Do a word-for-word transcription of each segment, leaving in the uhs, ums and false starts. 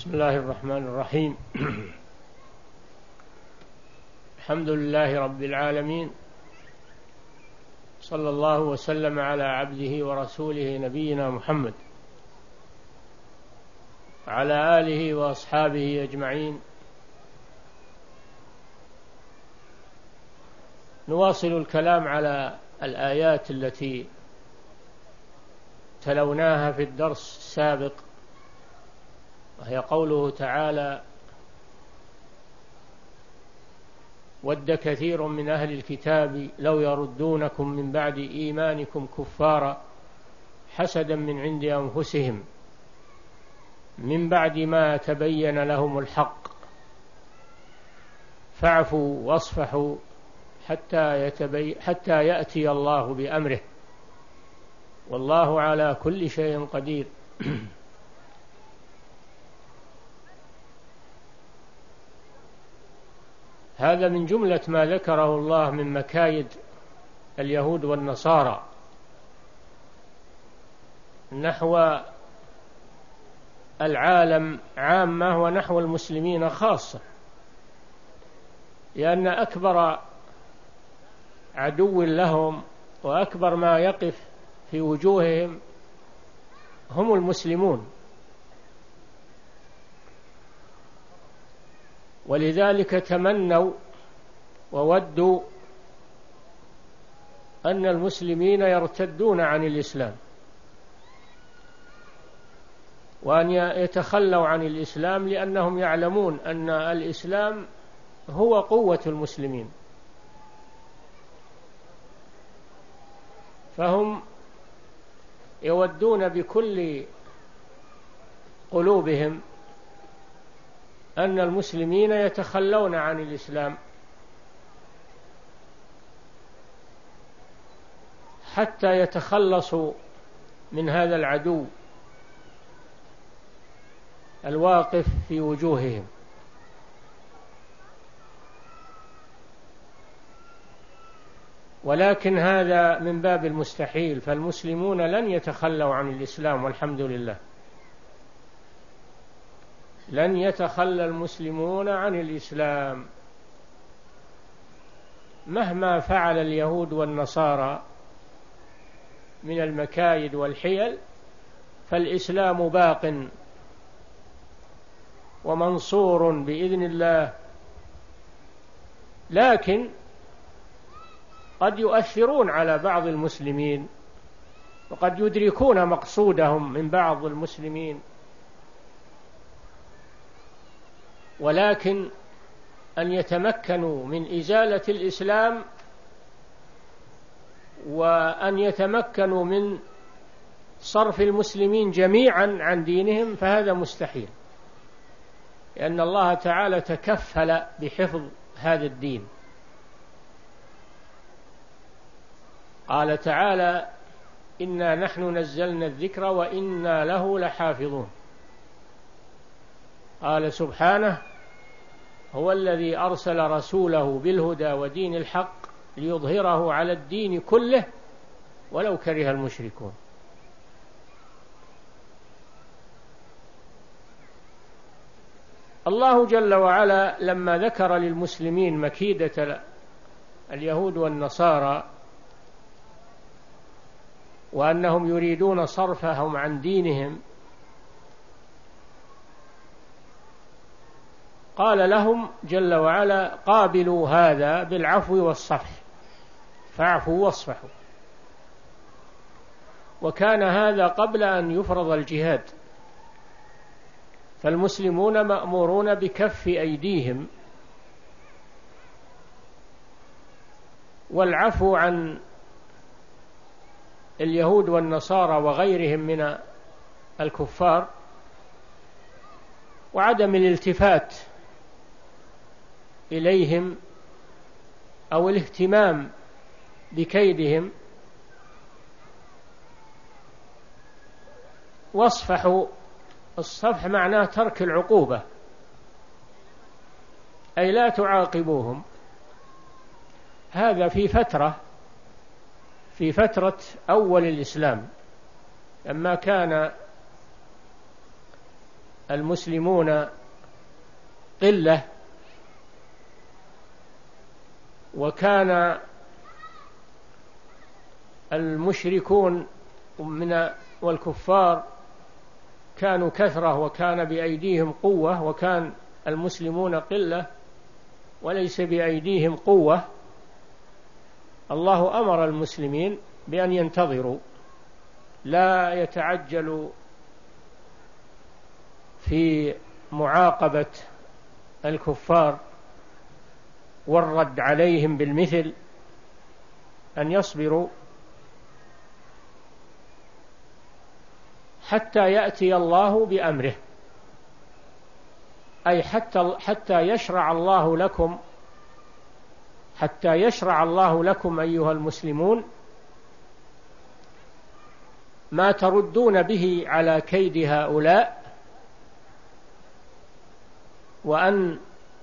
بسم الله الرحمن الرحيم. الحمد لله رب العالمين، صلى الله وسلم على عبده ورسوله نبينا محمد وعلى آله وأصحابه أجمعين. نواصل الكلام على الآيات التي تلوناها في الدرس السابق، وهي قوله تعالى: ود كثير من أهل الكتاب لو يردونكم من بعد إيمانكم كفارا حسدا من عند أنفسهم من بعد ما تبين لهم الحق فاعفوا واصفحوا حتى, يتبي حتى يأتي الله بأمره والله على كل شيء قدير. هذا من جملة ما ذكره الله من مكايد اليهود والنصارى نحو العالم عامة ونحو المسلمين خاصة، لأن أكبر عدو لهم وأكبر ما يقف في وجوههم هم المسلمون، ولذلك تمنوا وودوا أن المسلمين يرتدون عن الإسلام وأن يتخلوا عن الإسلام، لأنهم يعلمون أن الإسلام هو قوة المسلمين، فهم يودون بكل قلوبهم أن المسلمين يتخلون عن الإسلام حتى يتخلصوا من هذا العدو الواقف في وجوههم. ولكن هذا من باب المستحيل، فالمسلمون لن يتخلوا عن الإسلام والحمد لله، لن يتخلى المسلمون عن الإسلام مهما فعل اليهود والنصارى من المكايد والحيل، فالإسلام باق ومنصور بإذن الله. لكن قد يؤثرون على بعض المسلمين وقد يدركون مقصودهم من بعض المسلمين، ولكن أن يتمكنوا من إزالة الإسلام وأن يتمكنوا من صرف المسلمين جميعا عن دينهم فهذا مستحيل، لأن الله تعالى تكفل بحفظ هذا الدين. قال تعالى: إنا نحن نزلنا الذكر وإنا له لحافظون. قال سبحانه: هو الذي أرسل رسوله بالهدى ودين الحق ليظهره على الدين كله ولو كره المشركون. الله جل وعلا لما ذكر للمسلمين مكيدة اليهود والنصارى وأنهم يريدون صرفهم عن دينهم، قال لهم جل وعلا: قابلوا هذا بالعفو والصفح فاعفوا واصفحوا. وكان هذا قبل أن يفرض الجهاد، فالمسلمون مأمورون بكف أيديهم والعفو عن اليهود والنصارى وغيرهم من الكفار، وعدم الالتفات إليهم أو الاهتمام بكيدهم. واصفحوا، الصفح معناه ترك العقوبة، أي لا تعاقبوهم. هذا في فترة في فترة أول الإسلام، لما كان المسلمون قلة، وكان المشركون من والكفار كانوا كثرة وكان بأيديهم قوة، وكان المسلمون قلة وليس بأيديهم قوة، الله أمر المسلمين بأن ينتظروا، لا يتعجلوا في معاقبة الكفار والرد عليهم بالمثل، أن يصبروا حتى يأتي الله بأمره، أي حتى حتى يشرع الله لكم حتى يشرع الله لكم أيها المسلمون ما تردون به على كيد هؤلاء، وأن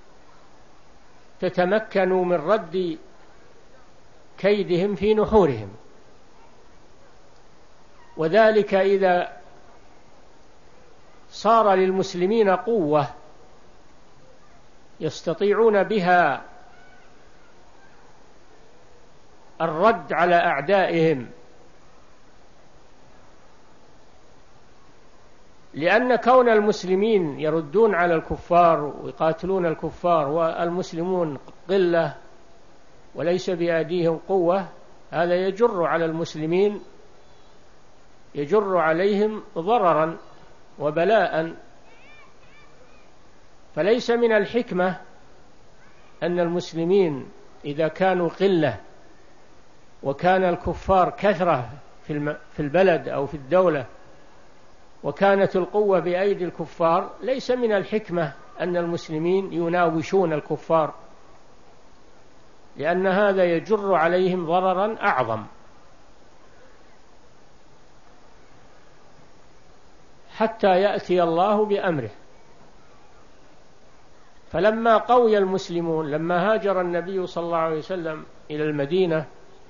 تتمكنوا من رد كيدهم في نحورهم. وذلك إذا صار للمسلمين قوة يستطيعون بها الرد على أعدائهم، لأن كون المسلمين يردون على الكفار ويقاتلون الكفار والمسلمون قلة وليس بأيديهم قوة، هذا يجر على المسلمين يجر عليهم ضررا وبلاء. فليس من الحكمة أن المسلمين إذا كانوا قلة وكان الكفار كثرة في البلد أو في الدولة وكانت القوة بأيدي الكفار، ليس من الحكمة أن المسلمين يناوشون الكفار، لأن هذا يجر عليهم ضررا أعظم، حتى يأتي الله بأمره. فلما قوي المسلمون، لما هاجر النبي صلى الله عليه وسلم إلى المدينة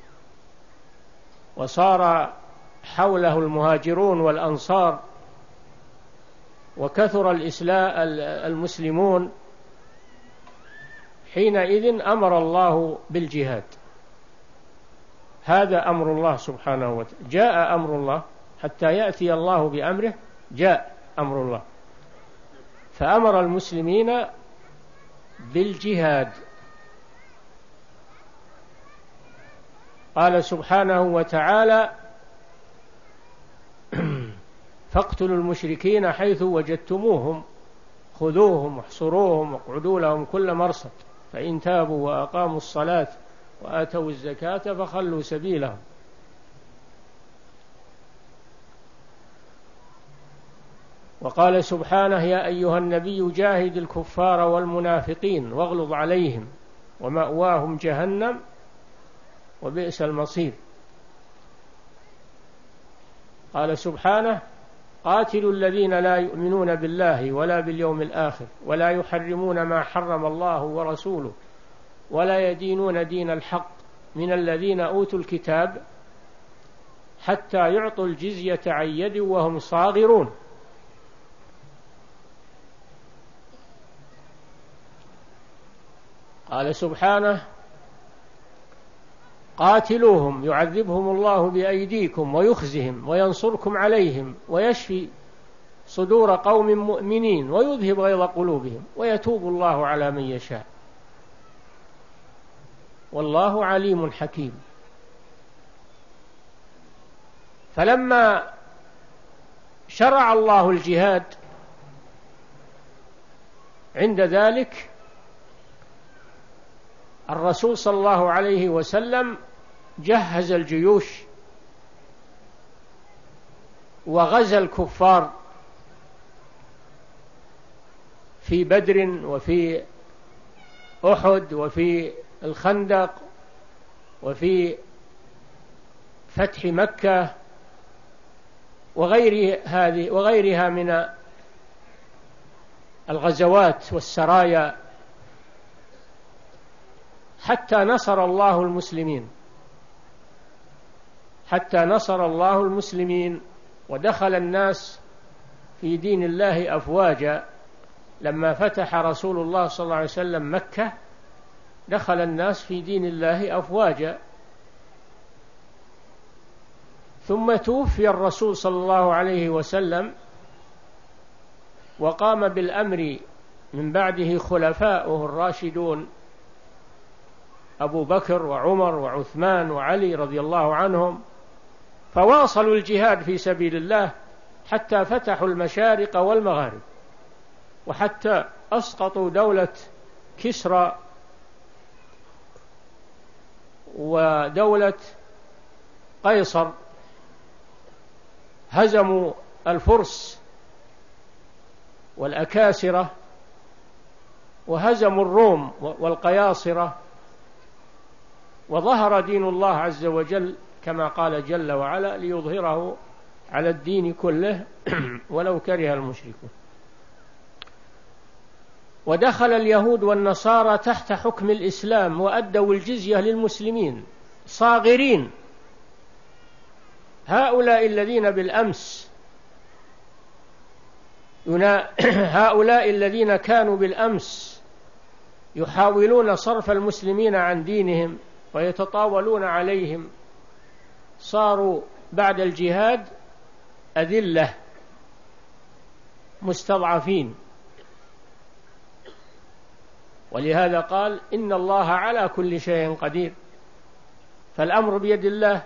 وصار حوله المهاجرون والأنصار وكثر المسلمون، حينئذ أمر الله بالجهاد. هذا أمر الله سبحانه وتعالى، جاء أمر الله حتى يأتي الله بأمره، جاء أمر الله، فأمر المسلمين بالجهاد. قال سبحانه وتعالى: فاقتلوا المشركين حيث وجدتموهم خذوهم واحصروهم واقعدوا لهم كل مرصد فإن تابوا وأقاموا الصلاة وآتوا الزكاة فخلوا سبيلهم. وقال سبحانه: يا أيها النبي جاهد الكفار والمنافقين واغلظ عليهم ومأواهم جهنم وبئس المصير. قال سبحانه: قاتلوا الذين لا يؤمنون بالله ولا باليوم الآخر ولا يحرمون ما حرم الله ورسوله ولا يدينون دين الحق من الذين أوتوا الكتاب حتى يعطوا الجزية عن يد وهم صاغرون. قال سبحانه: قاتلوهم يعذبهم الله بأيديكم ويخزهم وينصركم عليهم ويشفي صدور قوم مؤمنين ويذهب غيظ قلوبهم ويتوب الله على من يشاء والله عليم حكيم. فلما شرع الله الجهاد عند ذلك الرسول صلى الله عليه وسلم جهز الجيوش وغزا الكفار في بدر وفي أحد وفي الخندق وفي فتح مكة وغير هذه وغيرها من الغزوات والسرايا، حتى نصر الله المسلمين حتى نصر الله المسلمين ودخل الناس في دين الله أفواجا. لما فتح رسول الله صلى الله عليه وسلم مكة دخل الناس في دين الله أفواجا، ثم توفي الرسول صلى الله عليه وسلم وقام بالأمر من بعده خلفاؤه الراشدون أبو بكر وعمر وعثمان وعلي رضي الله عنهم، فواصلوا الجهاد في سبيل الله حتى فتحوا المشارق والمغارب، وحتى أسقطوا دولة كسرى ودولة قيصر، هزموا الفرس والأكاسرة وهزموا الروم والقياصرة، وظهر دين الله عز وجل كما قال جل وعلا ليظهره على الدين كله ولو كره المشركون. ودخل اليهود والنصارى تحت حكم الإسلام وأدوا الجزية للمسلمين صاغرين. هؤلاء الذين بالأمس هؤلاء الذين كانوا بالأمس يحاولون صرف المسلمين عن دينهم ويتطاولون عليهم صاروا بعد الجهاد أذلة مستضعفين. ولهذا قال إن الله على كل شيء قدير، فالأمر بيد الله،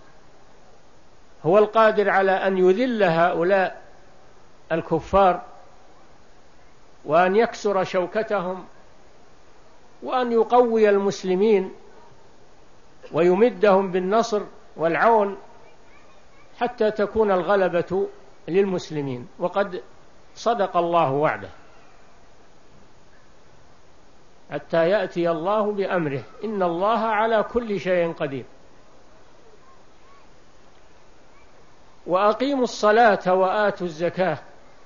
هو القادر على أن يذل هؤلاء الكفار وأن يكسر شوكتهم وأن يقوي المسلمين ويمدهم بالنصر والعون حتى تكون الغلبة للمسلمين. وقد صدق الله وعده حتى يأتي الله بأمره إن الله على كل شيء قدير. وأقيموا الصلاة وآتوا الزكاة.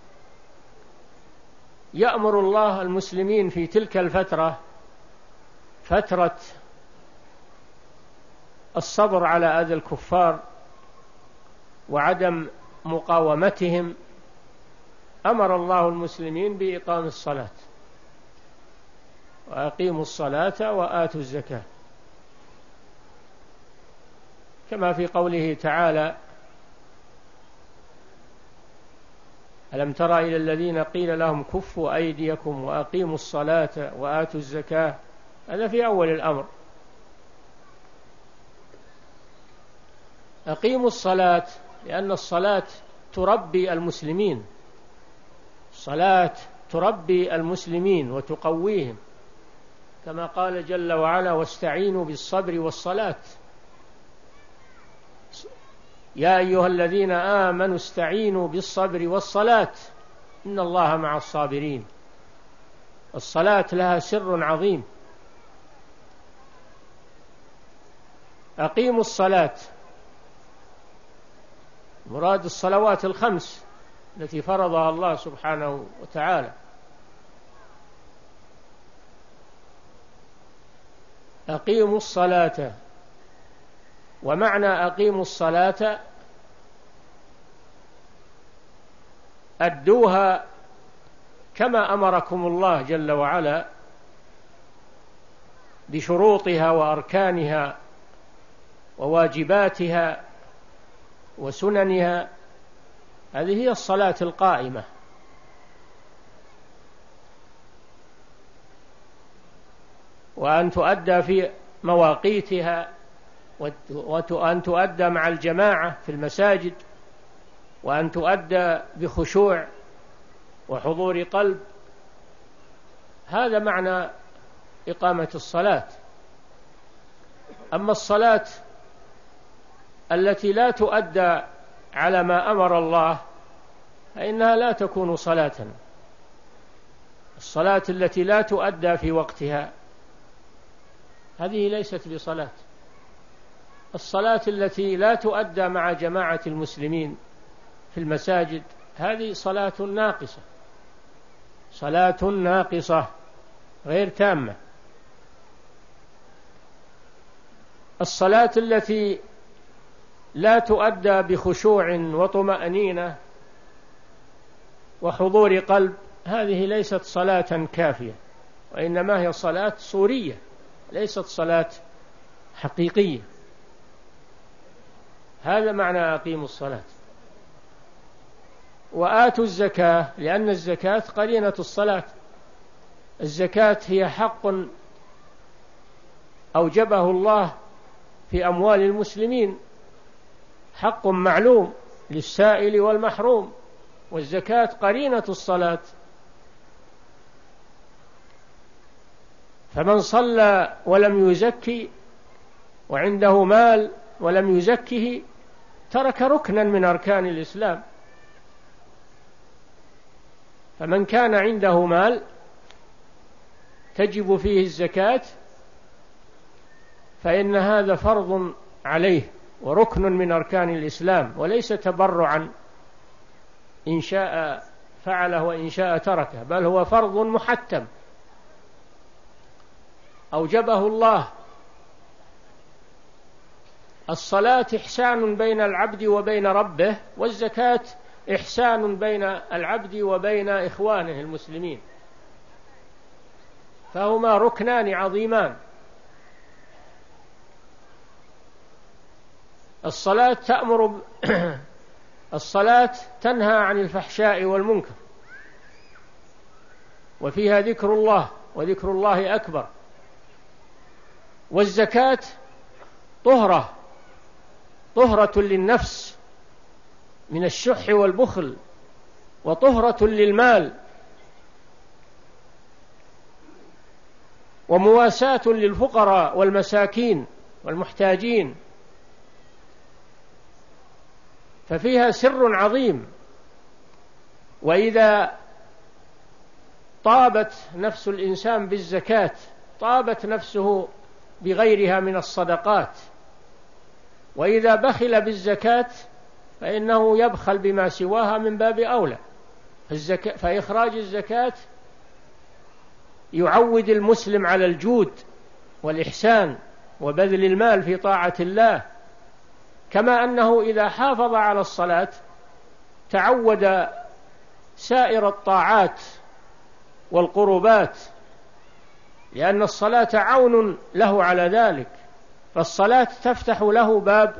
يأمر الله المسلمين في تلك الفترة، فترة الصبر على أذى الكفار وعدم مقاومتهم، أمر الله المسلمين بإقام الصلاة، وأقيموا الصلاة وآتوا الزكاة، كما في قوله تعالى ألم تر إلى الذين قيل لهم كفوا أيديكم وأقيموا الصلاة وآتوا الزكاة. هذا في أول الأمر. أقيموا الصلاة لأن الصلاة تربي المسلمين، الصلاة تربي المسلمين وتقويهم، كما قال جل وعلا واستعينوا بالصبر والصلاة. يا أيها الذين آمنوا استعينوا بالصبر والصلاة إن الله مع الصابرين. الصلاة لها سر عظيم. أقيموا الصلاة مراد الصلوات الخمس التي فرضها الله سبحانه وتعالى. أقيموا الصلاة، ومعنى أقيموا الصلاة أدوها كما أمركم الله جل وعلا بشروطها وأركانها وواجباتها وسننها. هذه هي الصلاة القائمة. وأن تؤدى في مواقيتها، وأن تؤدى مع الجماعة في المساجد، وأن تؤدى بخشوع وحضور قلب. هذا معنى إقامة الصلاة. أما الصلاة التي لا تؤدى على ما أمر الله فإنها لا تكون صلاة. الصلاة التي لا تؤدى في وقتها هذه ليست بصلاة. الصلاة التي لا تؤدى مع جماعة المسلمين في المساجد هذه صلاة ناقصة، صلاة ناقصة غير تامة. الصلاة التي لا تؤدى بخشوع وطمأنينة وحضور قلب، هذه ليست صلاة كافية، وإنما هي صلاة صورية ليست صلاة حقيقية. هذا معنى أقيموا الصلاة. وآتوا الزكاة، لأن الزكاة قرينة الصلاة. الزكاة هي حق أوجبه الله في أموال المسلمين، حق معلوم للسائل والمحروم، والزكاة قرينة الصلاة. فمن صلى ولم يزكي وعنده مال ولم يزكه ترك ركنا من أركان الإسلام. فمن كان عنده مال تجب فيه الزكاة فإن هذا فرض عليه وركن من أركان الإسلام، وليس تبرعا إن شاء فعله وإن شاء تركه، بل هو فرض محتم أوجبه الله. الصلاة إحسان بين العبد وبين ربه، والزكاة إحسان بين العبد وبين إخوانه المسلمين، فهما ركنان عظيمان. الصلاة تأمر ب... الصلاة تنهى عن الفحشاء والمنكر، وفيها ذكر الله، وذكر الله أكبر. والزكاة طهرة طهرة للنفس من الشح والبخل، وطهرة للمال، ومواساة للفقراء والمساكين والمحتاجين، ففيها سر عظيم. وإذا طابت نفس الإنسان بالزكاة طابت نفسه بغيرها من الصدقات، وإذا بخل بالزكاة فإنه يبخل بما سواها من باب أولى. فإخراج الزكاة يعود المسلم على الجود والإحسان وبذل المال في طاعة الله، كما أنه إذا حافظ على الصلاة تعود سائر الطاعات والقربات، لأن الصلاة عون له على ذلك. فالصلاة تفتح له باب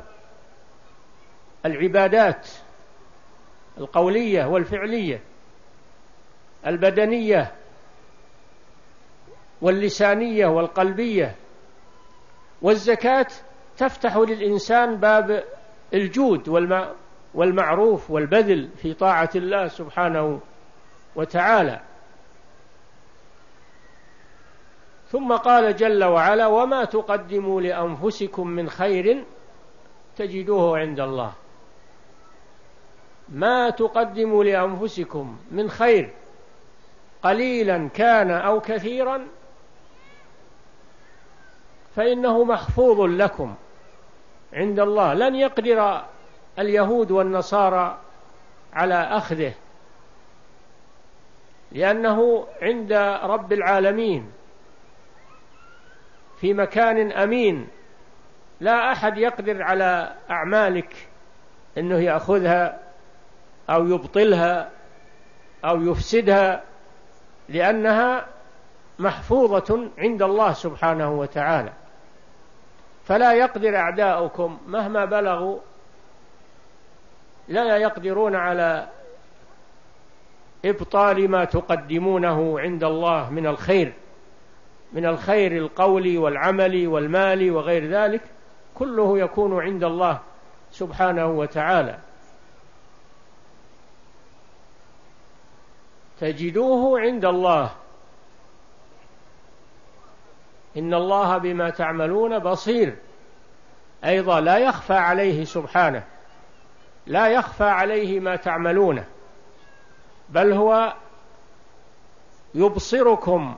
العبادات القولية والفعلية، البدنية واللسانية والقلبية. والزكاة تفتح للإنسان باب الجود والمعروف والبذل في طاعة الله سبحانه وتعالى. ثم قال جل وعلا: وما تقدموا لأنفسكم من خير تجدوه عند الله. ما تقدموا لأنفسكم من خير قليلا كان أو كثيرا فإنه محفوظ لكم عند الله. لن يقدر اليهود والنصارى على أخذه، لأنه عند رب العالمين في مكان أمين، لا أحد يقدر على أعمالك أنه يأخذها أو يبطلها أو يفسدها، لأنها محفوظة عند الله سبحانه وتعالى. فلا يقدر أعداؤكم مهما بلغوا، لا يقدرون على إبطال ما تقدمونه عند الله من الخير، من الخير القولي والعملي والمالي وغير ذلك، كله يكون عند الله سبحانه وتعالى. تجدوه عند الله، إن الله بما تعملون بصير. أيضا لا يخفى عليه سبحانه، لا يخفى عليه ما تعملونه، بل هو يبصركم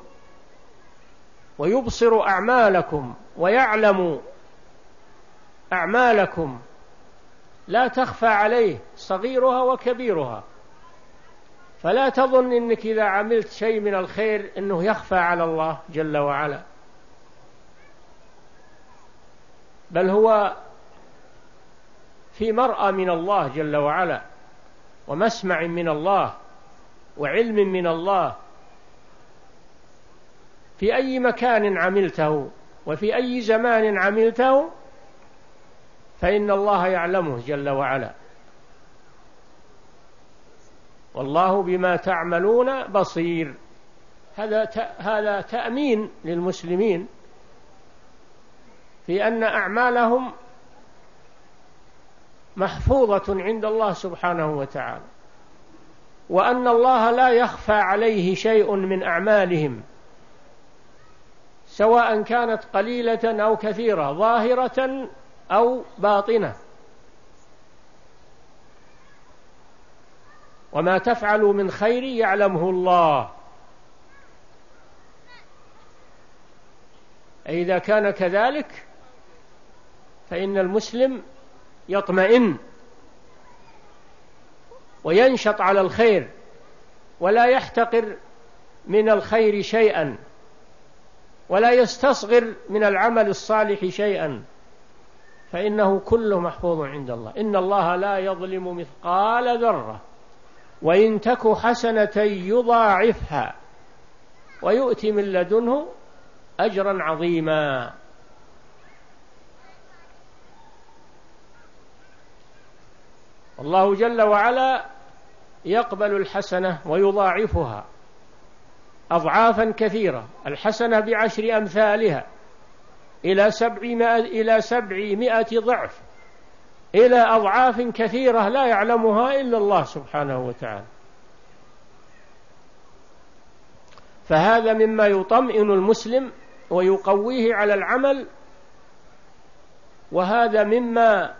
ويبصر أعمالكم ويعلم أعمالكم، لا تخفى عليه صغيرها وكبيرها. فلا تظن إنك إذا عملت شيء من الخير إنه يخفى على الله جل وعلا، بل هو في مرأى من الله جل وعلا ومسمع من الله، وعلم من الله في أي مكان عملته وفي أي زمان عملته فإن الله يعلمه جل وعلا، والله بما تعملون بصير. هذا هذا تأمين للمسلمين في أن أعمالهم محفوظة عند الله سبحانه وتعالى، وأن الله لا يخفى عليه شيء من أعمالهم سواء كانت قليلة أو كثيرة، ظاهرة أو باطنة. وما تفعلوا من خير يعلمه الله. إذا كان كذلك فإن المسلم يطمئن وينشط على الخير ولا يحتقر من الخير شيئا ولا يستصغر من العمل الصالح شيئا، فإنه كله محفوظ عند الله. إن الله لا يظلم مثقال ذرة وإن تك حسنة يضاعفها ويؤتي من لدنه أجرا عظيما. الله جل وعلا يقبل الحسنة ويضاعفها أضعافا كثيرة، الحسنة بعشر أمثالها إلى سبعمائة إلى سبعمائة ضعف، إلى أضعاف كثيرة لا يعلمها إلا الله سبحانه وتعالى. فهذا مما يطمئن المسلم ويقويه على العمل، وهذا مما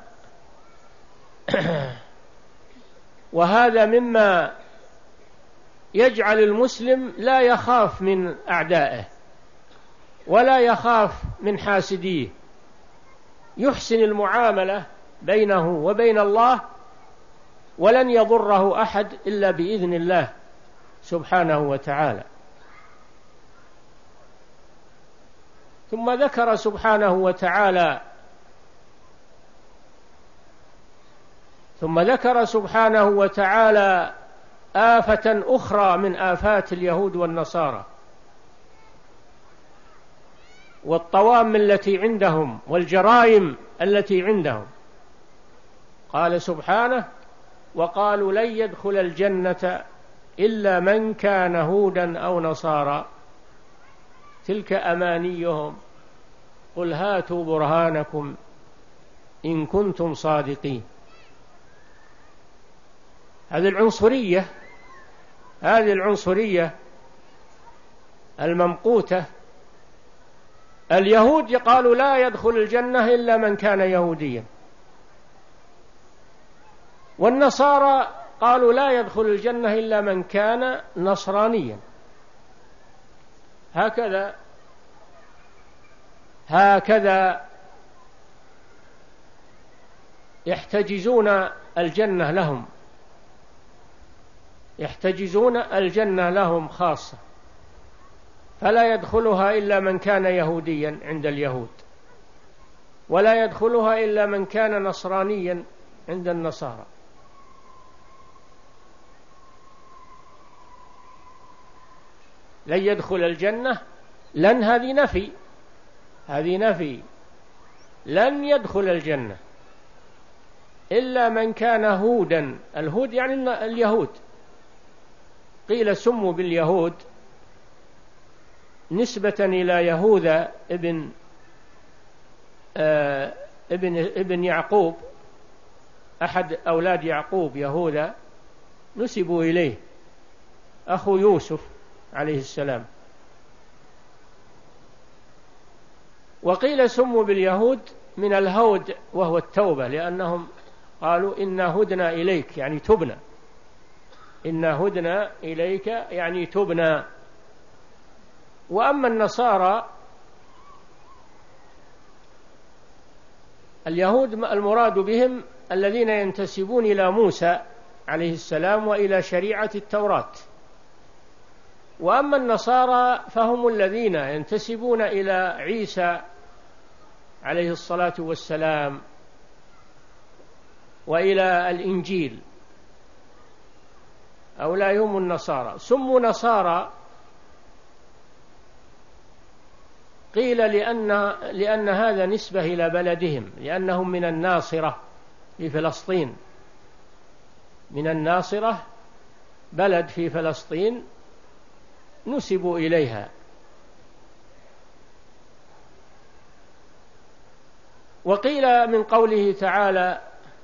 وهذا مما يجعل المسلم لا يخاف من أعدائه ولا يخاف من حاسديه، يحسن المعاملة بينه وبين الله، ولن يضره أحد إلا بإذن الله سبحانه وتعالى. ثم ذكر سبحانه وتعالى ثم ذكر سبحانه وتعالى آفة أخرى من آفات اليهود والنصارى والطوام التي عندهم والجرائم التي عندهم. قال سبحانه: وقالوا لن يدخل الجنة إلا من كان هودا أو نصارى تلك أمانيهم قل هاتوا برهانكم إن كنتم صادقين. هذه العنصرية هذه العنصرية الممقوتة. اليهود قالوا لا يدخل الجنة إلا من كان يهوديا، والنصارى قالوا لا يدخل الجنة إلا من كان نصرانيا. هكذا هكذا يحتجزون الجنة لهم يحتجزون الجنة لهم خاصة، فلا يدخلها إلا من كان يهوديا عند اليهود، ولا يدخلها إلا من كان نصرانيا عند النصارى. لن يدخل الجنة، لن هذه نفي هذه نفي لن يدخل الجنة إلا من كان هودا. الهود يعني اليهود، قيل سموا باليهود نسبة إلى يهوذا ابن آه ابن ابن يعقوب، أحد أولاد يعقوب يهوذا، نسبوا إليه، أخو يوسف عليه السلام. وقيل سموا باليهود من الهود وهو التوبة، لأنهم قالوا إنا هدنا إليك يعني تبنا، إنا هدنا إليك يعني تبنا. وأما النصارى اليهود المراد بهم الذين ينتسبون إلى موسى عليه السلام وإلى شريعة التوراة. وأما النصارى فهم الذين ينتسبون إلى عيسى عليه الصلاة والسلام وإلى الإنجيل. هؤلاء هم النصارى. سموا نصارى قيل لأن, لأن هذا نسبة إلى بلدهم، لأنهم من الناصرة في فلسطين، من الناصرة بلد في فلسطين نسبوا إليها. وقيل من قوله تعالى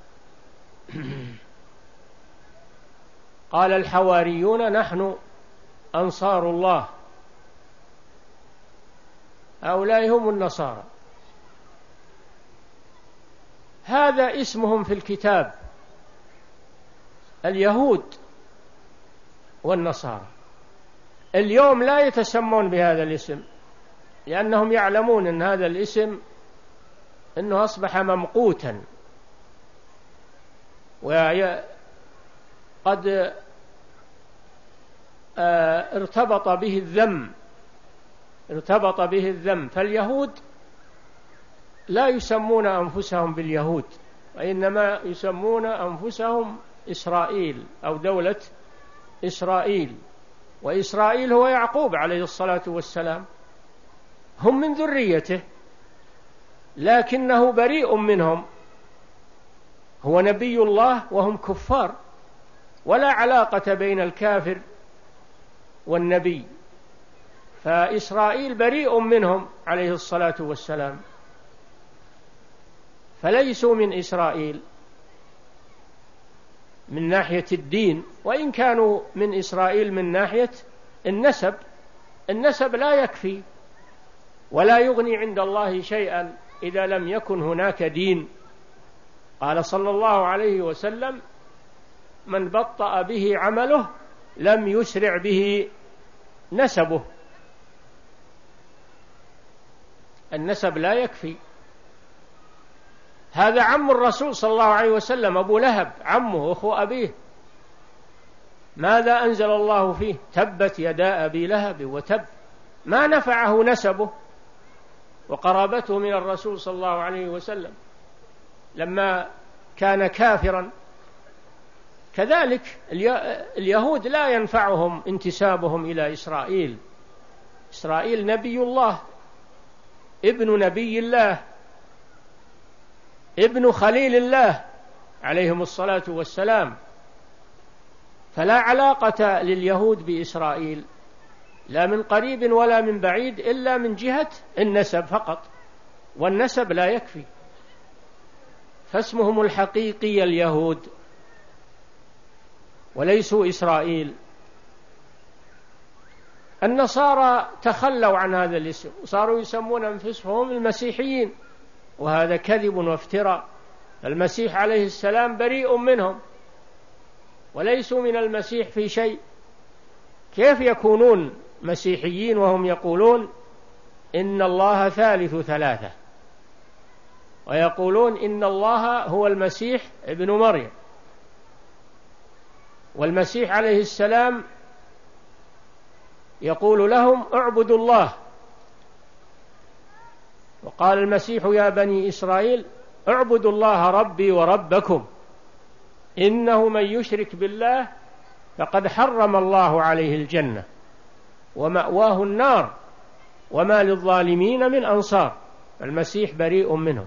قال الحواريون نحن أنصار الله، هؤلاء هم النصارى. هذا اسمهم في الكتاب، اليهود والنصارى. اليوم لا يتسمون بهذا الاسم، لأنهم يعلمون أن هذا الاسم أنه أصبح ممقوتا، وقد ارتبط به الذم ارتبط به الذم. فاليهود لا يسمون أنفسهم باليهود، وإنما يسمون أنفسهم إسرائيل أو دولة إسرائيل، وإسرائيل هو يعقوب عليه الصلاة والسلام، هم من ذريته، لكنه بريء منهم، هو نبي الله وهم كفار، ولا علاقة بين الكافر والنبي، فإسرائيل بريء منهم عليه الصلاة والسلام، فليسوا من إسرائيل من ناحية الدين، وإن كانوا من إسرائيل من ناحية النسب. النسب لا يكفي ولا يغني عند الله شيئا إذا لم يكن هناك دين. قال صلى الله عليه وسلم من بطأ به عمله لم يسرع به نسبه. النسب لا يكفي. هذا عم الرسول صلى الله عليه وسلم أبو لهب، عمه أخو أبيه، ماذا أنزل الله فيه؟ تبت يدا أبي لهب وتب، ما نفعه نسبه وقرابته من الرسول صلى الله عليه وسلم لما كان كافرا. كذلك اليهود لا ينفعهم انتسابهم إلى إسرائيل. إسرائيل نبي الله، ابن نبي الله، ابن خليل الله عليهم الصلاة والسلام، فلا علاقة لليهود بإسرائيل لا من قريب ولا من بعيد إلا من جهة النسب فقط، والنسب لا يكفي، فاسمهم الحقيقي اليهود وليسوا إسرائيل. النصارى تخلوا عن هذا الاسم وصاروا يسمون أنفسهم المسيحيين، وهذا كذب وافتراء. المسيح عليه السلام بريء منهم وليسوا من المسيح في شيء. كيف يكونون مسيحيين وهم يقولون إن الله ثالث ثلاثة، ويقولون إن الله هو المسيح ابن مريم؟ والمسيح عليه السلام يقول لهم اعبدوا الله، وقال المسيح يا بني إسرائيل اعبدوا الله ربي وربكم إنه من يشرك بالله فقد حرم الله عليه الجنة ومأواه النار وما للظالمين من أنصار. المسيح بريء منهم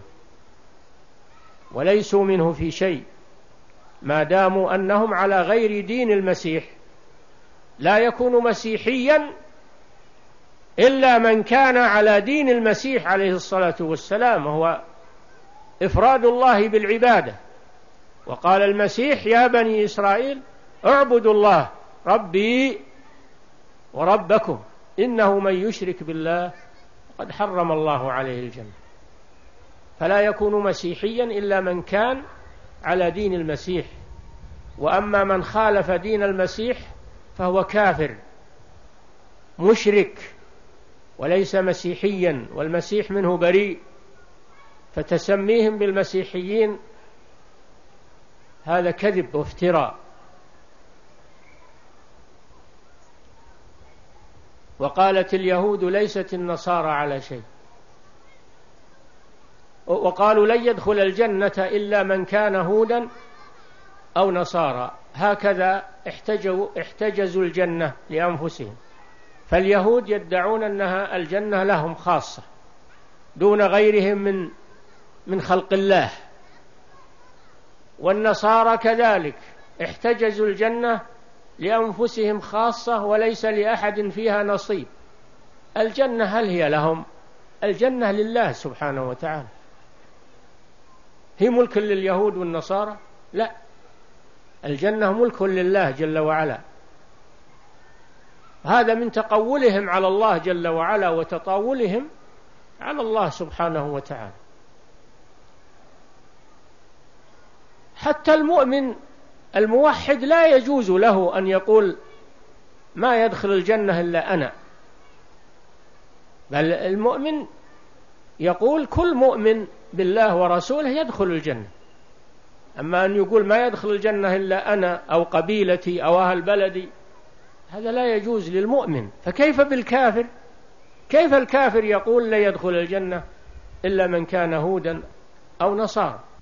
وليسوا منه في شيء ما داموا أنهم على غير دين المسيح. لا يكون مسيحيا إلا من كان على دين المسيح عليه الصلاة والسلام، وهو إفراد الله بالعبادة. وقال المسيح يا بني إسرائيل اعبدوا الله ربي وربكم إنه من يشرك بالله قد حرم الله عليه الجنة. فلا يكون مسيحيا إلا من كان على دين المسيح، وأما من خالف دين المسيح فهو كافر مشرك وليس مسيحيا، والمسيح منه بريء، فتسميهم بالمسيحيين هذا كذب وافتراء. وقالت اليهود ليست النصارى على شيء، وقالوا لن يدخل الجنة إلا من كان هودا أو نصارى. هكذا احتجوا احتجزوا الجنة لأنفسهم، فاليهود يدعون أنها الجنة لهم خاصة دون غيرهم من من خلق الله، والنصارى كذلك احتجزوا الجنة لأنفسهم خاصة وليس لأحد فيها نصيب. الجنة هل هي لهم؟ الجنة لله سبحانه وتعالى. هي ملك لليهود والنصارى؟ لا، الجنة ملك لله جل وعلا. هذا من تقولهم على الله جل وعلا وتطاولهم على الله سبحانه وتعالى. حتى المؤمن الموحد لا يجوز له أن يقول ما يدخل الجنة إلا أنا، بل المؤمن يقول كل مؤمن بالله ورسوله يدخل الجنة. أما أن يقول ما يدخل الجنة إلا أنا أو قبيلتي أو أهل بلدي، هذا لا يجوز للمؤمن. فكيف بالكافر؟ كيف الكافر يقول لا يدخل الجنة إلا من كان هودا أو نصارى؟